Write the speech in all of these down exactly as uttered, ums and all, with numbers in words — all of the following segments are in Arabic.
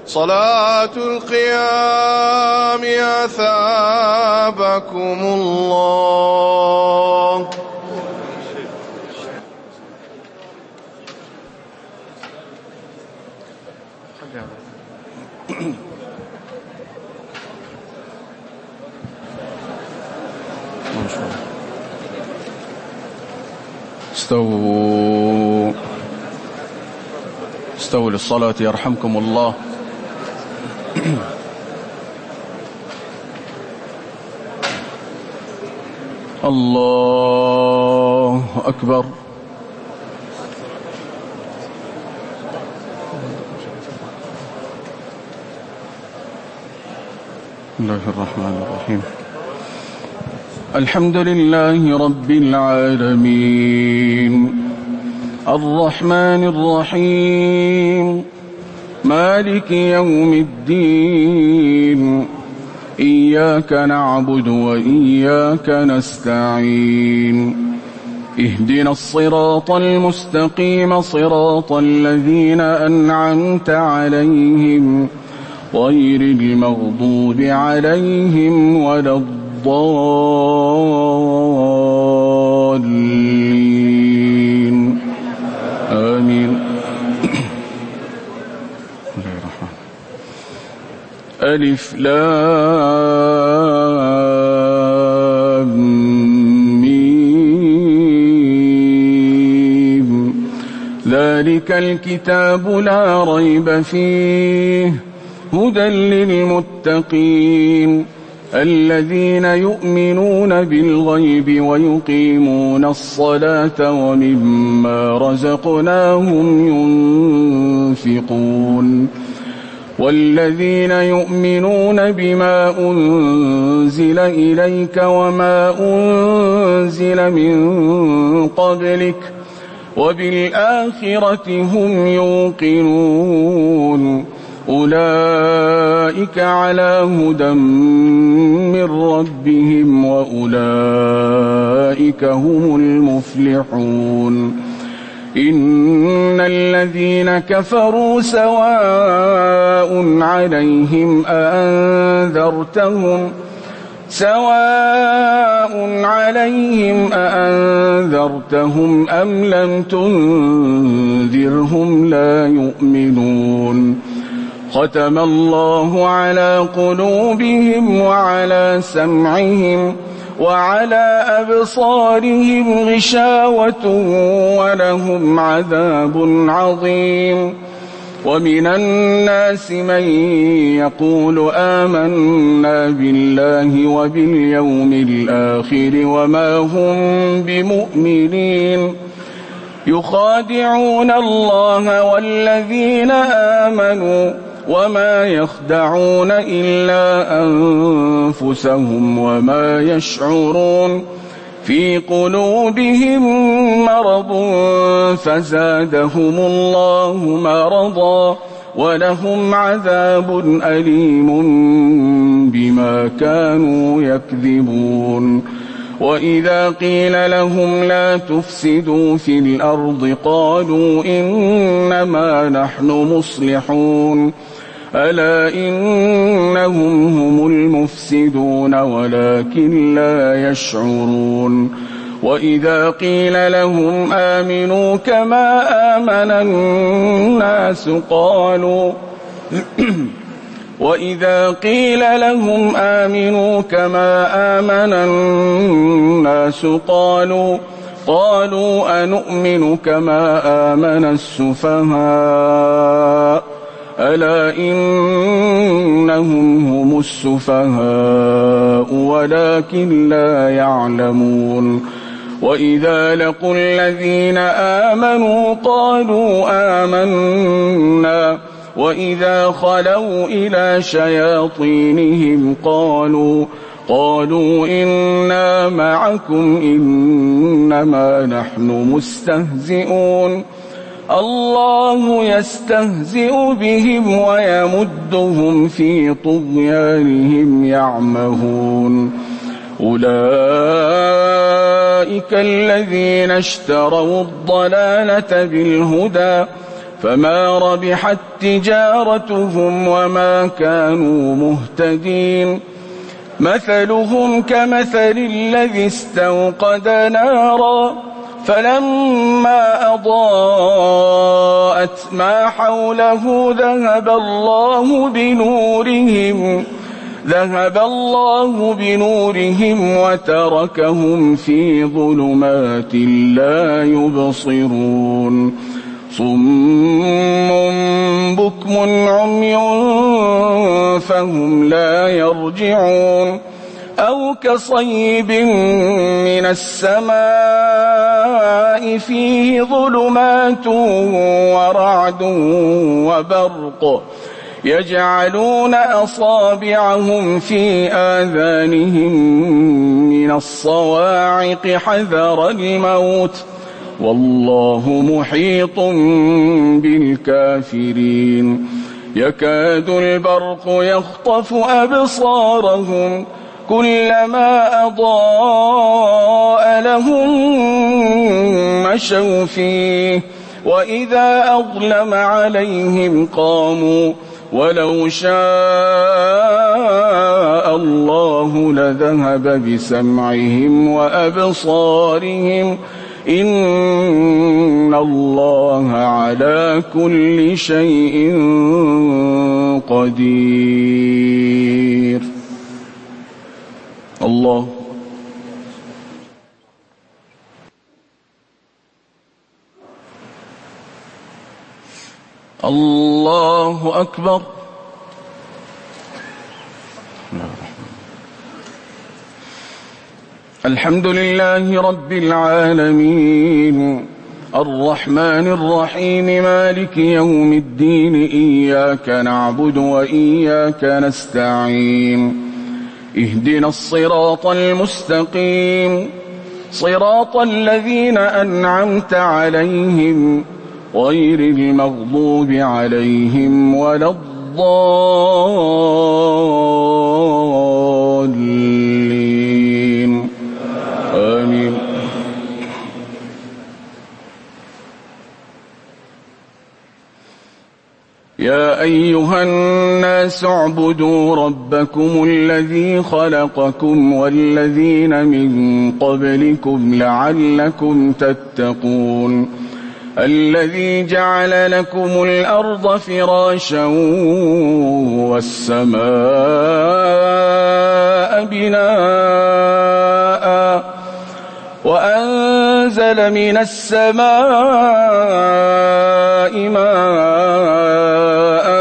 صلاة القيام أثابكم الله. استووا استووا للصلاة يرحمكم الله. الله أكبر. بسم الله الرحمن الرحيم. الحمد لله رب العالمين الرحمن الرحيم مالك يوم الدين إياك نعبد وإياك نستعين اهدنا الصراط المستقيم صراط الذين أنعمت عليهم غير المغضوب عليهم ولا الضالين آمين. ألف لام ميم ذلك الكتاب لا ريب فيه هدى للمتقين الذين يؤمنون بالغيب ويقيمون الصلاة ومما رزقناهم ينفقون والذين يؤمنون بما أنزل إليك وما أنزل من قبلك وبالآخرة هم يوقنون أولئك على هدى من ربهم وأولئك هم المفلحون. إن الذين كفروا سواء عليهم أأنذرتهم سواء عليهم أأنذرتهم أم لم تنذرهم لا يؤمنون. ختم الله على قلوبهم وعلى سمعهم وعلى أبصارهم غشاوة ولهم عذاب عظيم. ومن الناس من يقول آمنا بالله وباليوم الآخر وما هم بمؤمنين يخادعون الله والذين آمنوا وما يخدعون إلا أنفسهم وما يشعرون. في قلوبهم مرض فزادهم الله مرضا ولهم عذاب أليم بما كانوا يكذبون. وإذا قيل لهم لا تفسدوا في الأرض قالوا إنما نحن مصلحون ألا إنهم هم المفسدون ولكن لا يشعرون. وإذا قيل لهم آمنوا كما آمن الناس قالوا وإذا قيل لهم آمنوا كما آمن الناس قالوا قالوا أنؤمن كما آمن السفهاء ألا إنهم هم السفهاء ولكن لا يعلمون. وإذا لقوا الذين آمنوا قالوا آمنا وإذا خلوا إلى شياطينهم قالوا قالوا إنا معكم إنما نحن مستهزئون. الله يستهزئ بهم ويمدهم في طغيانهم يعمهون. أولئك الذين اشتروا الضلالة بالهدى فما ربحت تجارتهم وما كانوا مهتدين. مثلهم كمثل الذي استوقد نارا فلما أضاءت ما حوله ذهب الله بنورهم ذهب الله بنورهم وتركهم في ظلمات لا يبصرون. صم بكم عمي فهم لا يرجعون. أو كصيب من السماء فيه ظلمات ورعد وبرق يجعلون أصابعهم في آذانهم من الصواعق حذر الموت والله محيط بالكافرين. يكاد البرق يخطف أبصارهم كلما أضاء لهم مشوا فيه وإذا أظلم عليهم قاموا ولو شاء الله لذهب بسمعهم وأبصارهم إن الله على كل شيء قدير. الله الله أكبر. الحمد لله رب العالمين الرحمن الرحيم مالك يوم الدين إياك نعبد وإياك نستعين. اهدنا الصراط المستقيم صراط الذين أنعمت عليهم غير المغضوب عليهم ولا الضالين آمين. يا أيها الناس اعبدوا ربكم الذي خلقكم والذين من قبلكم لعلكم تتقون. الذي جعل لكم الأرض فراشا والسماء بناء وأنزل من السماء ماء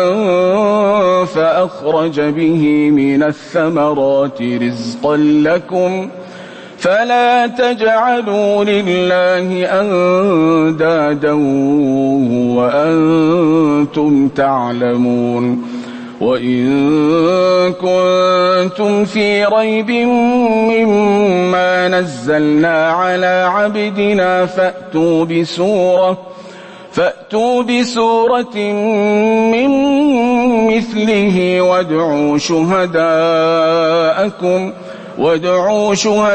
فأخرج به من الثمرات رزقا لكم فلا تجعلوا لله أندادا وأنتم تعلمون. وإن كنتم في ريب مما نزلنا على عبدنا فأتوا بسورة فأتوا بسورة من مثله وادعوا شهداءكم وادعوا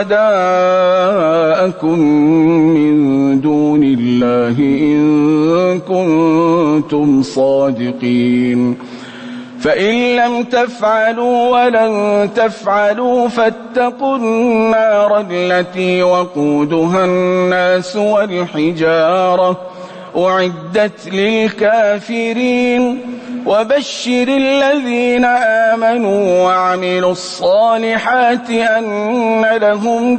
شهداءكم من دون الله إن كنتم صادقين. فإن لم تفعلوا ولن تفعلوا فاتقوا النار التي وقودها الناس والحجارة أعدت للكافرين. وبشر الذين آمنوا وعملوا الصالحات أن لهم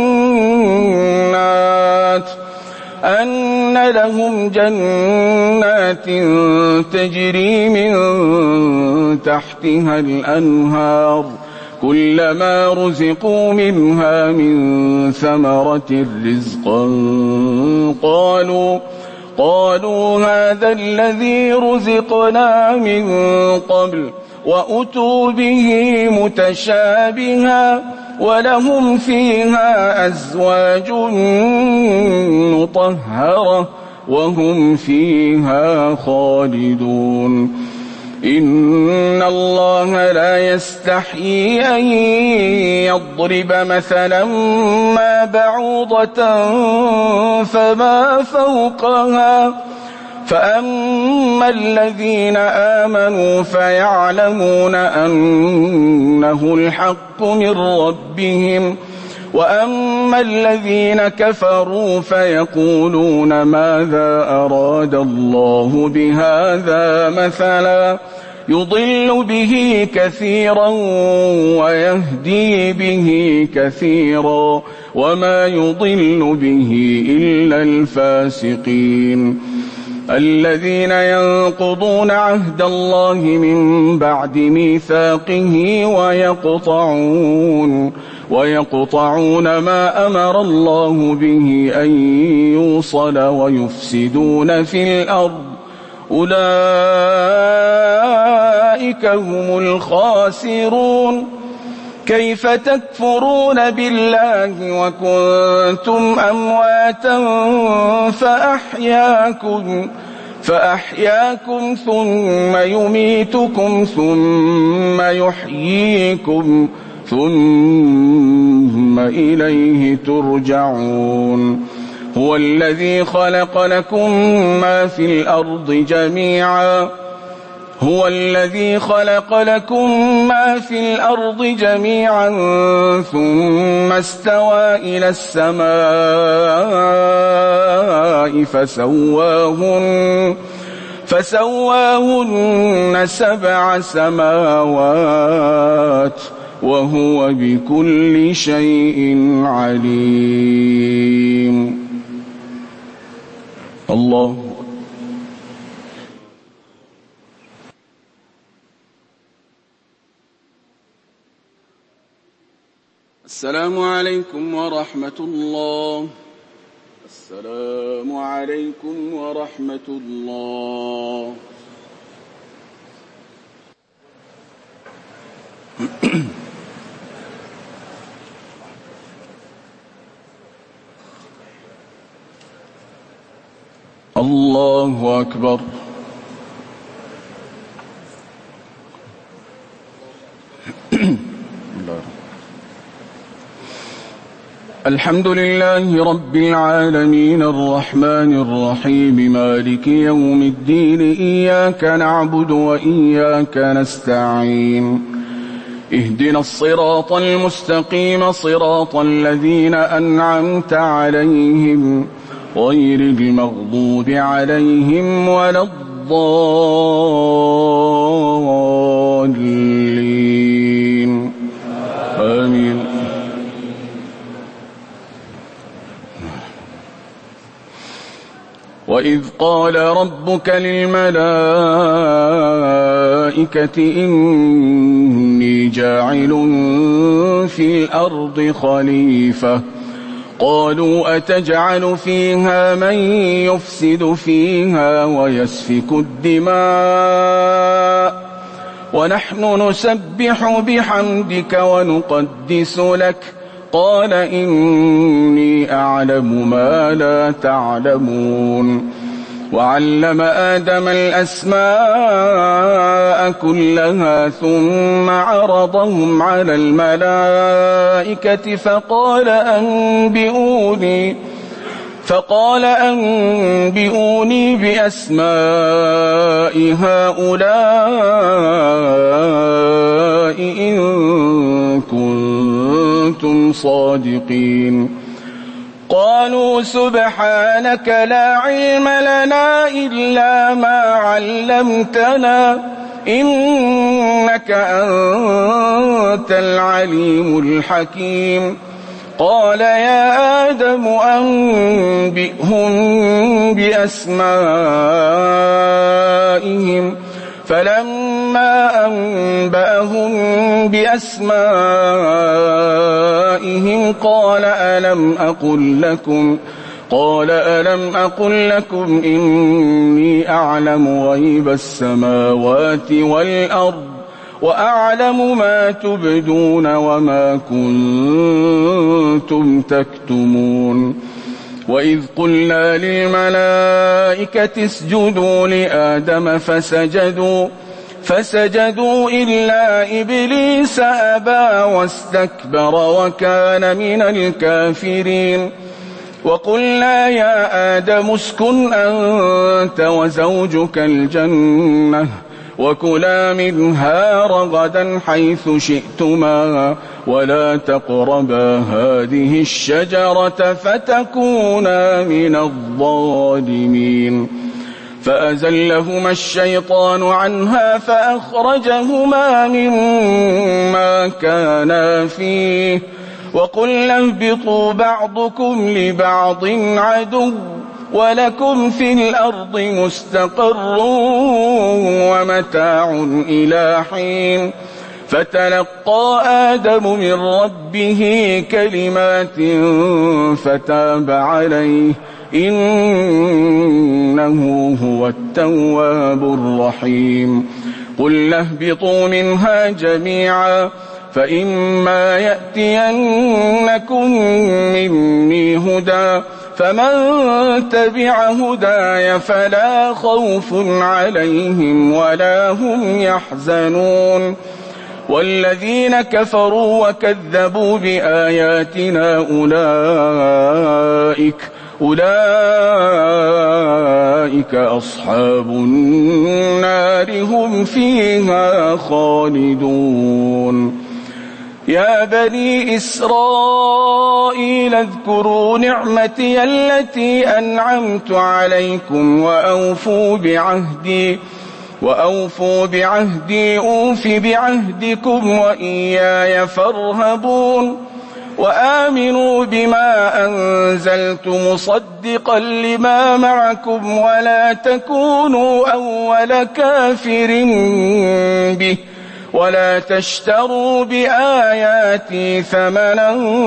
جنات أن لهم جنات تجري من تحتها الأنهار كلما رزقوا منها من ثمرة رزقا قالوا قالوا هذا الذي رزقنا من قبل وأتوا به متشابها ولهم فيها أزواج مطهرة وهم فيها خالدون. إن الله لا يستحيي أن يضرب مثلا ما بعوضة فما فوقها فأما الذين آمنوا فيعلمون أنه الحق من ربهم وأما الذين كفروا فيقولون ماذا أراد الله بهذا مثلا يضل به كثيرا ويهدي به كثيرا وما يضل به إلا الفاسقين الذين ينقضون عهد الله من بعد ميثاقه ويقطعون ويقطعون ما أمر الله به أن يوصل ويفسدون في الأرض أولئك هم الخاسرون كيف تكفرون بالله وكنتم أمواتا فأحياكم فأحياكم ثم يميتكم ثم يحييكم ثم إليه ترجعون هو الذي خلق لكم ما في الأرض جميعا هو الذي خلق لكم ما في الأرض جميعا ثم استوى إلى السماء فسواهن فسواهن سبع سماوات وهو بكل شيء عليم. الله السلام عليكم ورحمة الله. السلام عليكم ورحمة الله. الله أكبر. الحمد لله رب العالمين الرحمن الرحيم مالك يوم الدين إياك نعبد وإياك نستعين اهدنا الصراط المستقيم صراط الذين أنعمت عليهم غير المغضوب عليهم ولا الضالين آمين. وإذ قال ربك للملائكة إني جاعل في الأرض خليفة قالوا أتجعل فيها من يفسد فيها ويسفك الدماء ونحن نسبح بحمدك ونقدس لك قال إني أعلم ما لا تعلمون وعلم آدم الأسماء كلها ثم عرضهم على الملائكة فقال أنبئوني فقال أنبئوني بأسماء هؤلاء إن كنتم صادقين قالوا سبحانك لا علم لنا إلا ما علمتنا إنك أنت العليم الحكيم قال يا آدم أنبئهم بأسمائهم فلما أنبأهم بأسمائهم قال ألم أقل لكم قال ألم أقل لكم إني أعلم غيب السماوات والأرض وأعلم ما تبدون وما كنتم تكتمون وإذ قلنا للملائكة اسجدوا لآدم فسجدوا فسجدوا إلا إبليس أبى واستكبر وكان من الكافرين وقلنا يا آدم اسكن أنت وزوجك الجنة وكلا منها رغدا حيث شئتما ولا تقربا هذه الشجرة فتكونا من الظالمين فأزلهما الشيطان عنها فأخرجهما مما كانا فيه وقلنا اهبطوا بعضكم لبعض عدو ولكم في الأرض مستقر ومتاع إلى حين فتلقى آدم من ربه كلمات فتاب عليه إنه هو التواب الرحيم قل اهبطوا منها جميعا فإما يأتينكم مني هدى فمن تبع هداي فلا خوف عليهم ولا هم يحزنون والذين كفروا وكذبوا بآياتنا أولئك أولئك أصحاب النار هم فيها خالدون يا بني إسرائيل اذكروا نعمتي التي أنعمت عليكم وأوفوا بعهدي وأوفوا بعهدي أوف بعهدكم وإياي فارهبون وآمنوا بما أنزلت مصدقا لما معكم ولا تكونوا أول كافر به ولا تشتروا بآياتي ثمنا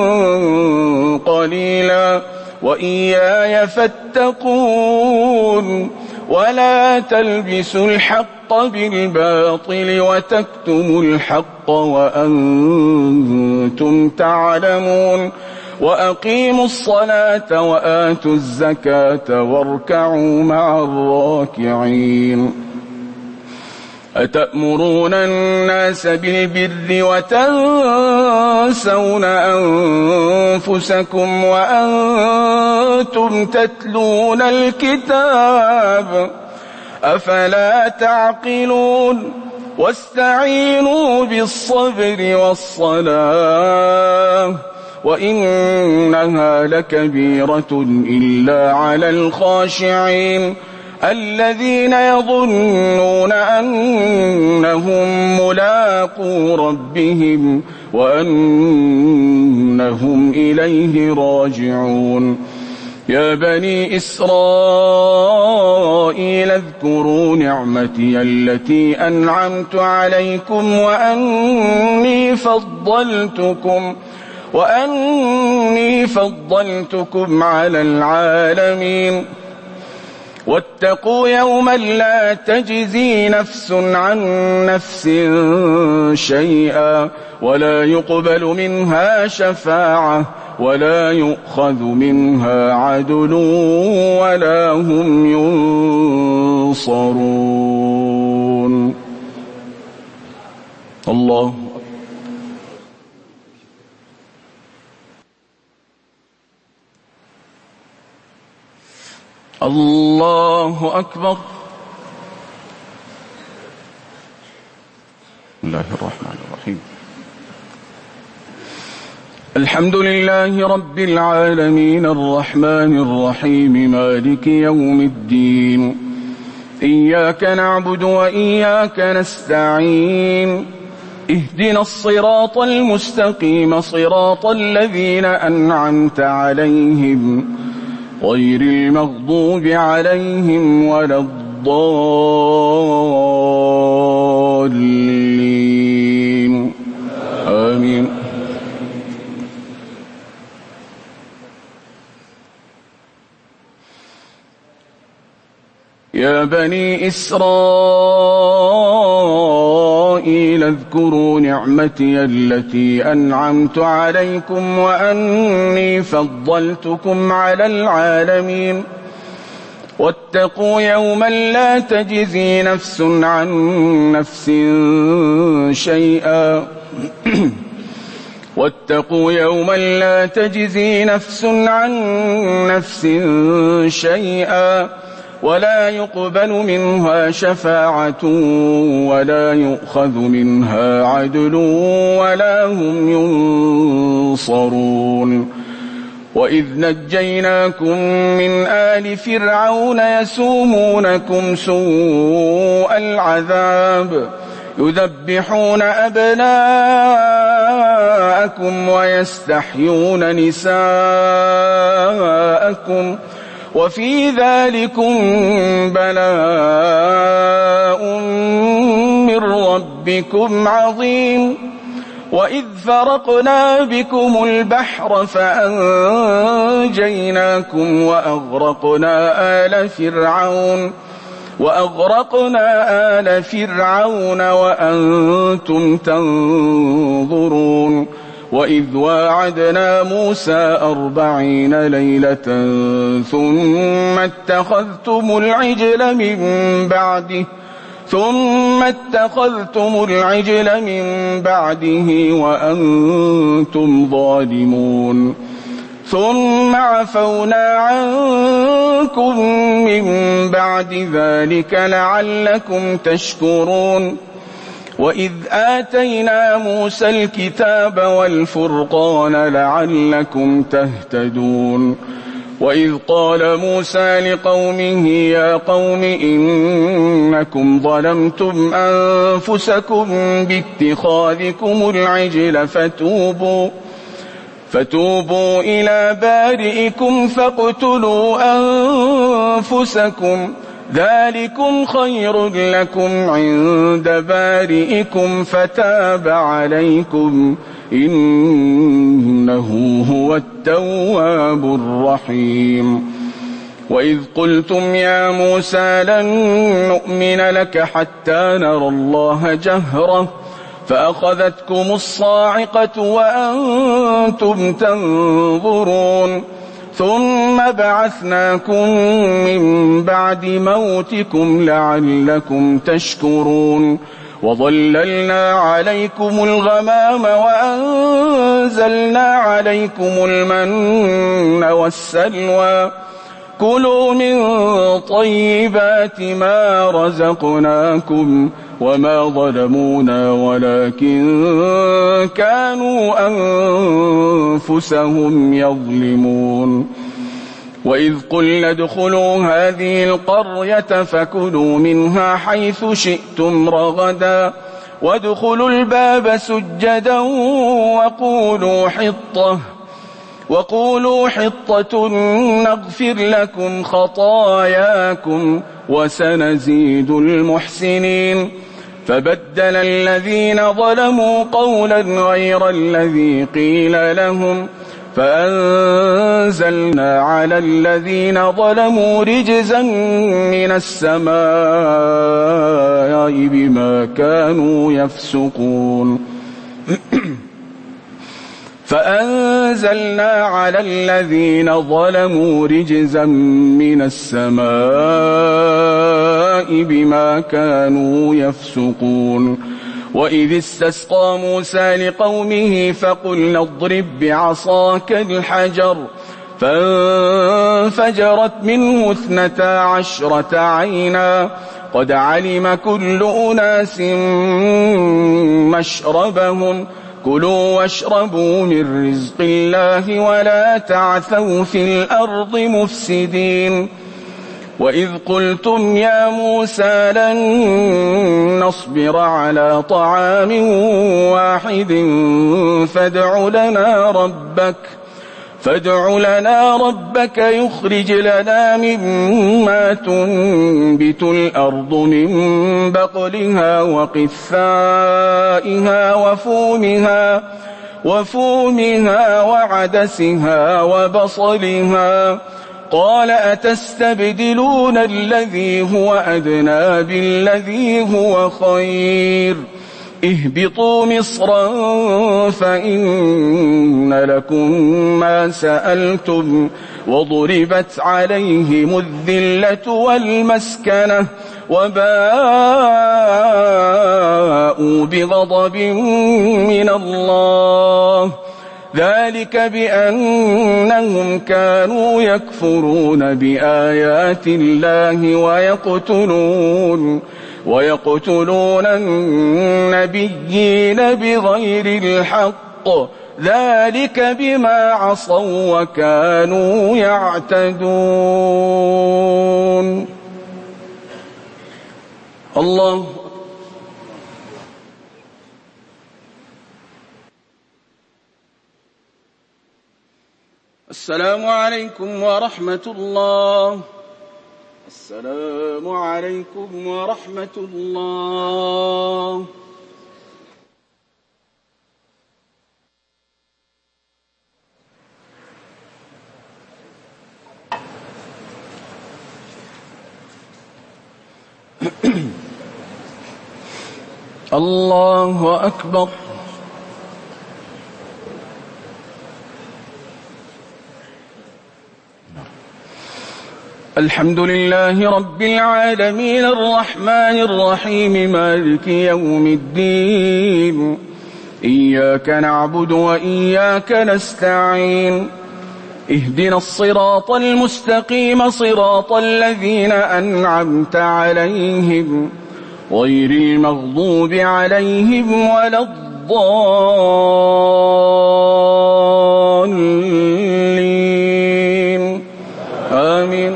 قليلا وإياي فاتقون ولا تلبسوا الحق بالباطل وتكتموا الحق وأنتم تعلمون وأقيموا الصلاة وآتوا الزكاة واركعوا مع الراكعين أتأمرون الناس بالبر وتنسون أنفسكم وأنتم تتلون الكتاب أفلا تعقلون واستعينوا بالصبر والصلاة وإنها لكبيرة إلا على الخاشعين الذين يظنون أنهم ملاقو ربهم وأنهم إليه راجعون يا بني إسرائيل اذكروا نعمتي التي أنعمت عليكم وأني فضلتكم وأني فضلتكم على العالمين واتقوا يوما لا تجزي نفس عن نفس شيئا ولا يقبل منها شفاعة ولا يؤخذ منها عدل ولا هم ينصرون. الله الله أكبر. بسم الله الرحمن الرحيم. الحمد لله رب العالمين الرحمن الرحيم مالك يوم الدين إياك نعبد وإياك نستعين اهدنا الصراط المستقيم صراط الذين أنعمت عليهم غير المغضوب عليهم ولا الضالين آمين. يا بني إسرائيل اذكروا نعمتي التي أنعمت عليكم وأني فضلتكم على العالمين واتقوا يوما لا تجزي نفس عن نفس شيئا واتقوا يوما لا تجزي نفس عن نفس شيئا ولا يقبل منها شفاعة ولا يؤخذ منها عدل ولا هم ينصرون وإذ نجيناكم من آل فرعون يسومونكم سوء العذاب يذبحون أبناءكم ويستحيون نساءكم وفي ذلكم بلاء من ربكم عظيم وإذ فرقنا بكم البحر فأنجيناكم وأغرقنا آل فرعون وأغرقنا آل فرعون وأنتم تنظرون وإذ واعدنا موسى أربعين ليلة ثم اتخذتم العجل من بعده ثم اتخذتم العجل من بعده وأنتم ظالمون ثم عفونا عنكم من بعد ذلك لعلكم تشكرون وإذ آتينا موسى الكتاب والفرقان لعلكم تهتدون وإذ قال موسى لقومه يا قوم إنكم ظلمتم أنفسكم باتخاذكم العجل فتوبوا فتوبوا إلى بارئكم فاقتلوا أنفسكم ذلكم خير لكم عند بارئكم فتاب عليكم إنه هو التواب الرحيم وإذ قلتم يا موسى لن نؤمن لك حتى نرى الله جهرة فأخذتكم الصاعقة وأنتم تنظرون ثم بعثناكم من بعد موتكم لعلكم تشكرون وظللنا عليكم الغمام وأنزلنا عليكم المن والسلوى كلوا من طيبات ما رزقناكم وما ظلمونا ولكن كانوا أنفسهم يظلمون وإذ قلنا ادخلوا هذه القرية فكلوا منها حيث شئتم رغدا وادخلوا الباب سجدا وقولوا حطة وقولوا حطة نغفر لكم خطاياكم وسنزيد المحسنين فبدل الذين ظلموا قولا غير الذي قيل لهم فأنزلنا على الذين ظلموا رجزا من السماء بما كانوا يفسقون فأنزلنا على الذين ظلموا رجزا من السماء بما كانوا يفسقون وإذ استسقى موسى لقومه فقلنا اضرب بعصاك الحجر فانفجرت منه اثنتا عشرة عينا قد علم كل أناس مشربهم كلوا واشربوا من رزق الله ولا تعثوا في الأرض مفسدين وإذ قلتم يا موسى لن نصبر على طعام واحد فادع لنا ربك فادع لنا ربك يخرج لنا مما تنبت الأرض من بقلها وقثائها وفومها وفومها وعدسها وبصلها قال أتستبدلون الذي هو أدنى بالذي هو خير اهبطوا مصرا فإن لكم ما سألتم وضربت عليهم الذلة والمسكنة وباءوا بغضب من الله ذلك بأنهم كانوا يكفرون بآيات الله ويقتلون ويقتلون النبيين بغير الحق ذلك بما عصوا وكانوا يعتدون. الله. السلام عليكم ورحمة الله. السلام عليكم ورحمة الله. الله أكبر. الحمد لله رب العالمين الرحمن الرحيم مالك يوم الدين إياك نعبد وإياك نستعين اهدنا الصراط المستقيم صراط الذين أنعمت عليهم غير المغضوب عليهم ولا الضالين آمين.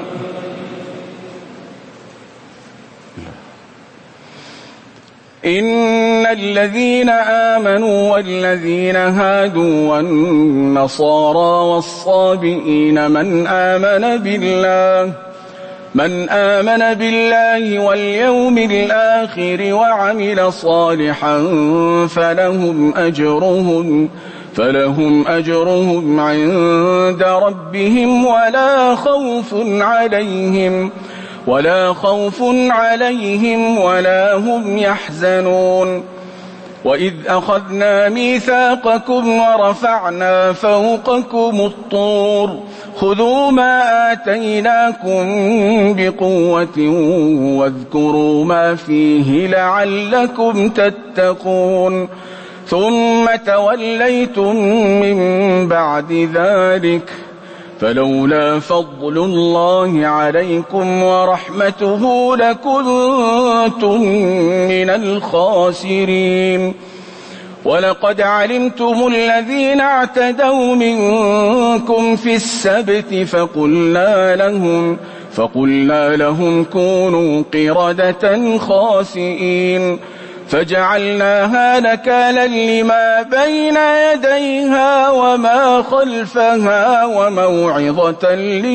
إن الذين آمنوا والذين هادوا والنصارى والصابئين من آمن بالله من آمن بالله واليوم الآخر وعمل صالحا فلهم أجرهم فلهم أجرهم عند ربهم ولا خوف عليهم ولا خوف عليهم ولا هم يحزنون. وإذ أخذنا ميثاقكم ورفعنا فوقكم الطور خذوا ما آتيناكم بقوة واذكروا ما فيه لعلكم تتقون ثم توليتم من بعد ذلك فلولا فضل الله عليكم ورحمته لكنتم من الخاسرين. ولقد علمتم الذين اعتدوا منكم في السبت فقلنا لهم فقلنا لهم كونوا قردة خاسئين فجعلناها نكالا لما بين يديها وما خلفها وموعظة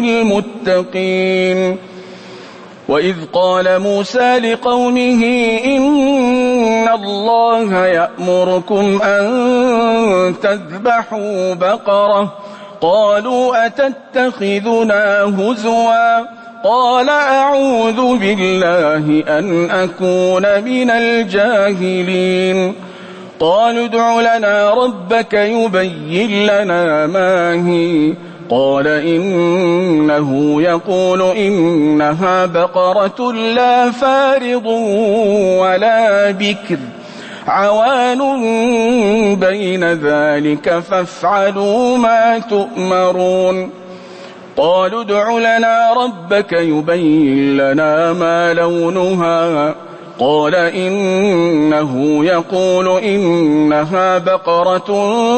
للمتقين. وإذ قال موسى لقومه إن الله يأمركم أن تذبحوا بقرة قالوا أتتخذنا هزوا قال أعوذ بالله أن أكون من الجاهلين. قالوا ادع لنا ربك يبين لنا ما هي قال إنه يقول إنها بقرة لا فارض ولا بكر عوان بين ذلك فافعلوا ما تؤمرون. قالوا ادع لنا ربك يبين لنا ما لونها قال إنه يقول إنها بقرة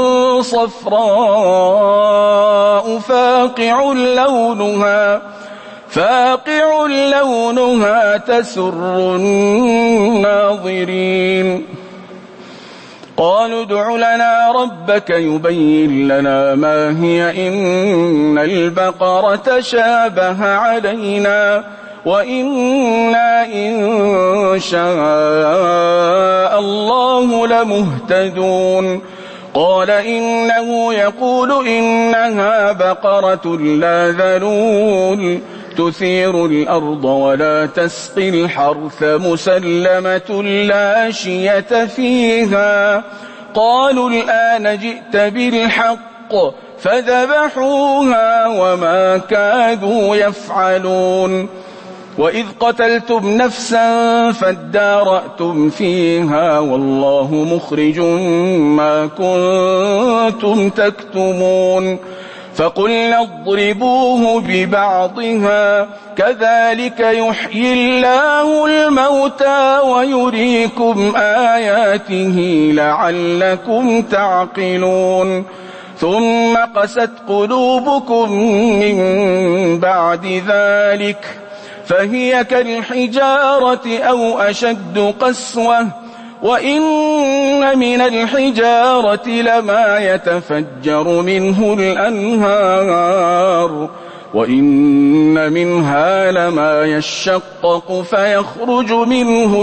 صفراء فاقع لونها فاقع لونها تسر الناظرين. قالوا ادع لنا ربك يبين لنا ما هي إن البقرة شابه علينا وإنا إن شاء الله لمهتدون. قال إنه يقول إنها بقرة لا ذلول تثير الأرض ولا تسقي الحرث مسلمة لا شية فيها. قالوا الآن جئت بالحق فذبحوها وما كادوا يفعلون. وإذ قتلتم نفسا فادارأتم فيها والله مخرج ما كنتم تكتمون فقلنا اضربوه ببعضها كذلك يحيي الله الموتى ويريكم آياته لعلكم تعقلون ثم قست قلوبكم من بعد ذلك فهي كالحجارة أو أشد قسوة وإن من الحجارة لما يتفجر منه الأنهار وإن منها لما يشقق فيخرج منه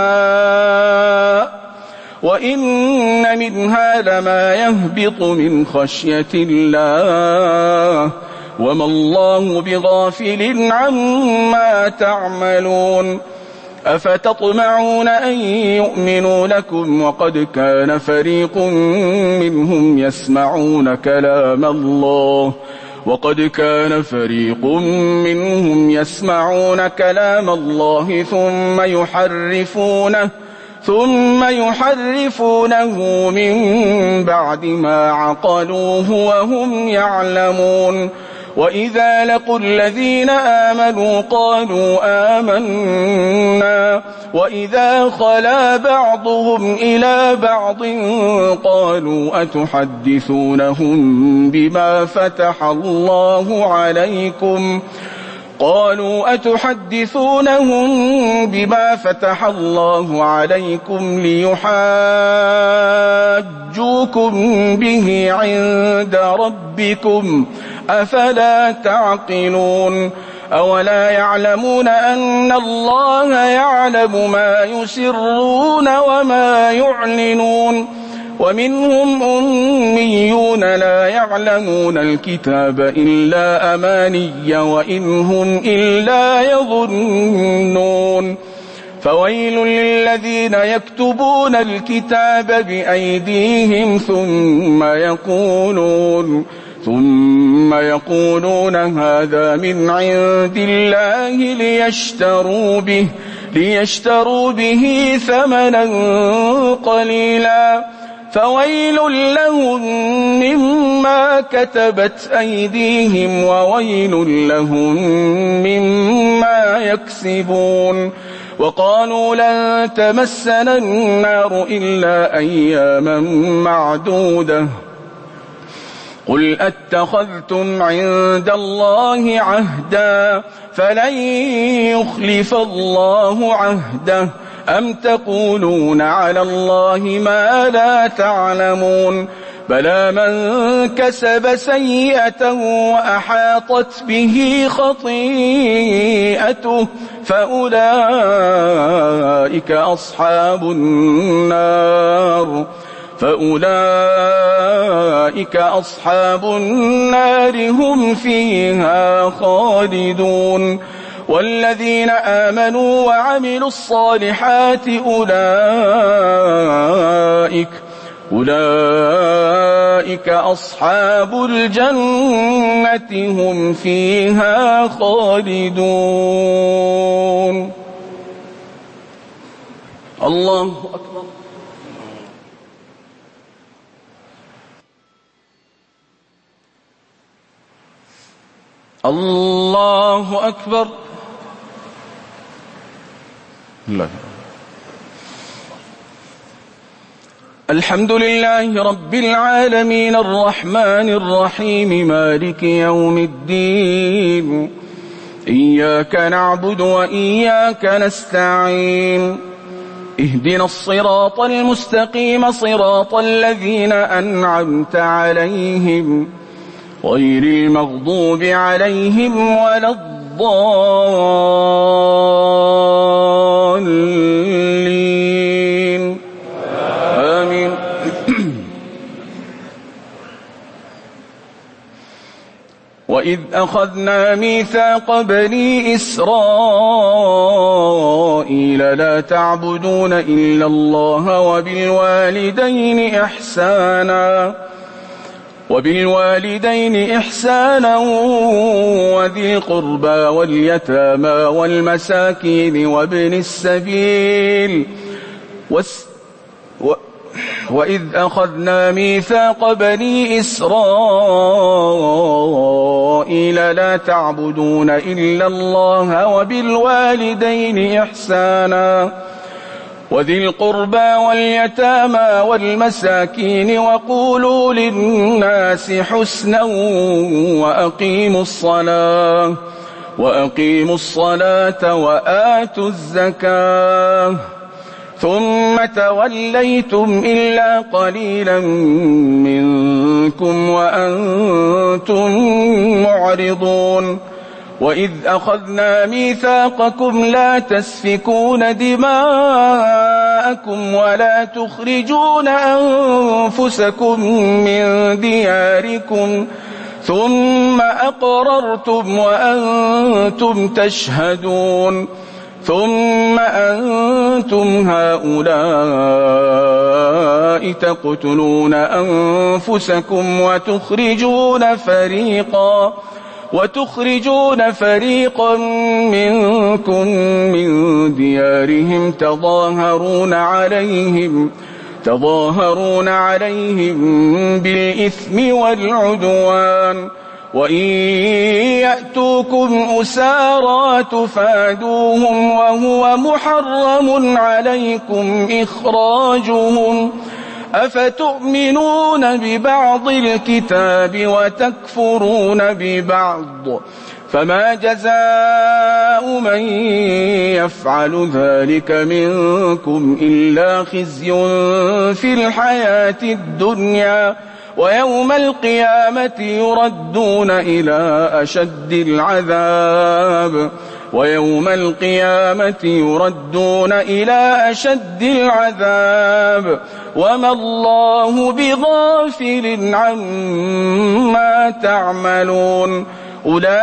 الماء وإن منها لما يهبط من خشية الله وما الله بغافل عما تعملون أفتطمعون أن يؤمنوا لكم وقد كان فريق منهم يسمعون كلام الله وقد كان فريق منهم يسمعون كلام الله ثم يحرفونه ثم يحرفونه من بعد ما عقلوه وهم يعلمون وإذا لقوا الذين آمنوا قالوا آمنا وإذا خلا بعضهم إلى بعض قالوا أتحدثونهم بما فتح الله عليكم قالوا أتحدثونهم بما فتح الله عليكم ليحاجوكم به عند ربكم أفلا تعقلون أولا يعلمون أن الله يعلم ما يسرون وما يعلنون ومنهم أميون لا يعلمون الكتاب إلا أماني وإن هم إلا يظنون فويل للذين يكتبون الكتاب بأيديهم ثم يقولون ثم يقولون هذا من عند الله ليشتروا به ليشتروا به ثمنا قليلا فويل لهم مما كتبت أيديهم وويل لهم مما يكسبون وقالوا لن تمسنا النار إلا أياما معدودة قل أتخذتم عند الله عهدا فلن يخلف الله عهده أم تقولون على الله ما لا تعلمون بلى من كسب سيئة وأحاطت به خطيئته فأولئك أصحاب النار فأولئك أصحاب النار هم فيها خالدون والذين آمنوا وعملوا الصالحات أولئك أولئك أصحاب الجنة هم فيها خالدون. الله أكبر. الله أكبر. الله. الحمد لله رب العالمين الرحمن الرحيم مالك يوم الدين إياك نعبد وإياك نستعين اهدنا الصراط المستقيم صراط الذين أنعمت عليهم غير المغضوب عليهم ولا الضالين آمين. وإذ أخذنا ميثاق بني إسرائيل لا تعبدون إلا الله وبالوالدين إحسانا وبالوالدين إحسانا وذي القربى واليتامى والمساكين وابن السبيل وس و وإذ أخذنا ميثاق بني إسرائيل لا تعبدون إلا الله وبالوالدين إحسانا وذي القربى واليتامى والمساكين وقولوا للناس حسنا وأقيموا الصلاة وأقيموا الصلاة وآتوا الزكاة ثم توليتم إلا قليلا منكم وأنتم معرضون وإذ أخذنا ميثاقكم لا تسفكون دماءكم ولا تخرجون أنفسكم من دياركم ثم أقررتم وأنتم تشهدون ثم أنتم هؤلاء تقتلون أنفسكم وتخرجون فريقا وتخرجون فريقا منكم من ديارهم تظاهرون عليهم تظاهرون عليهم بالإثم والعدوان وإن يأتوكم أسارى تفادوهم وهو محرم عليكم إخراجهم أفتؤمنون ببعض الكتاب وتكفرون ببعض فما جزاء من يفعل ذلك منكم إلا خزي في الحياة الدنيا ويوم القيامة يردون إلى أشد العذاب ويوم القيامة يردون إلى أشد العذاب وما الله بغافل عما تعملون أولئك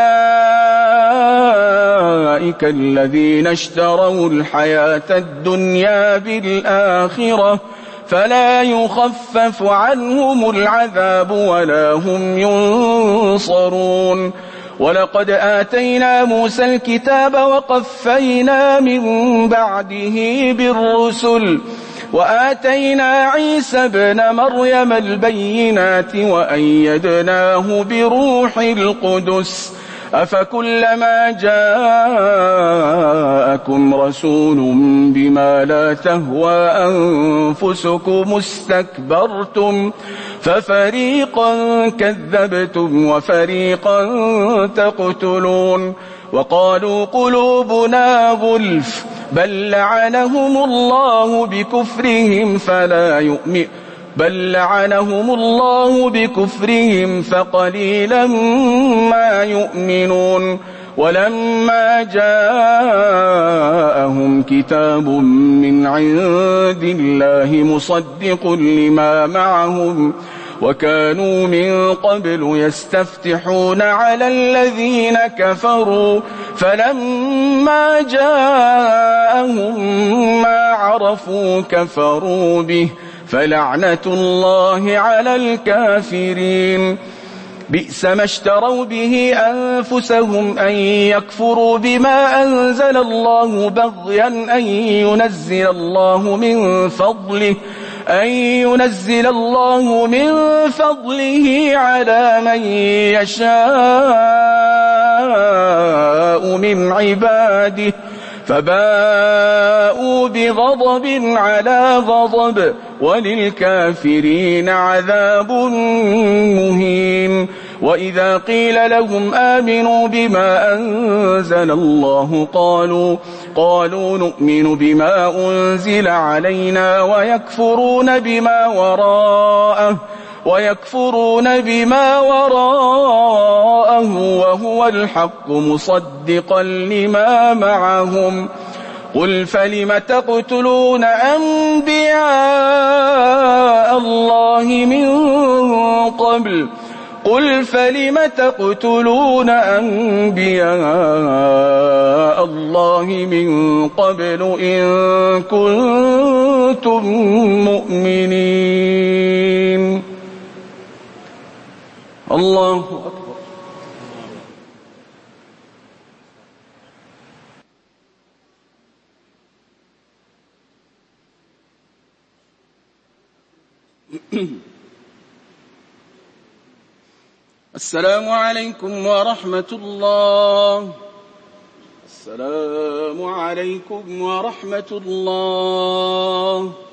الذين اشتروا الحياة الدنيا بالآخرة فلا يخفف عنهم العذاب ولا هم ينصرون ولقد آتينا موسى الكتاب وقفينا من بعده بالرسل وآتينا عيسى ابن مريم البينات وأيدناه بروح القدس أفكلما جاءكم رسول بما لا تهوى أنفسكم استكبرتم ففريقا كذبتم وفريقا تقتلون وقالوا قلوبنا غلف بل لعنهم الله بكفرهم فلا يؤمن بل لعنهم الله بكفرهم فقليلا ما يؤمنون ولما جاءهم كتاب من عند الله مصدق لما معهم وكانوا من قبل يستفتحون على الذين كفروا فلما جاءهم ما عرفوا كفروا به فلعنة الله على الكافرين بئس ما اشتروا به أنفسهم أن يكفروا بما أنزل الله بغيا أن ينزل الله من فضله أن ينزل الله من فضله على من يشاء من عباده فباءوا بغضب على غضب وللكافرين عذاب مهين وإذا قيل لهم آمنوا بما أنزل الله قالوا قالوا نؤمن بما أنزل علينا ويكفرون بما وراءه ويكفرون بما وراءه وهو الحق مصدقا لما معهم قل فلم تقتلون أنبياء الله من قبل قل فلم تقتلون أنبياء الله من قبل إن كنتم مؤمنين الله أكبر. السلام عليكم ورحمة الله. السلام عليكم ورحمة الله.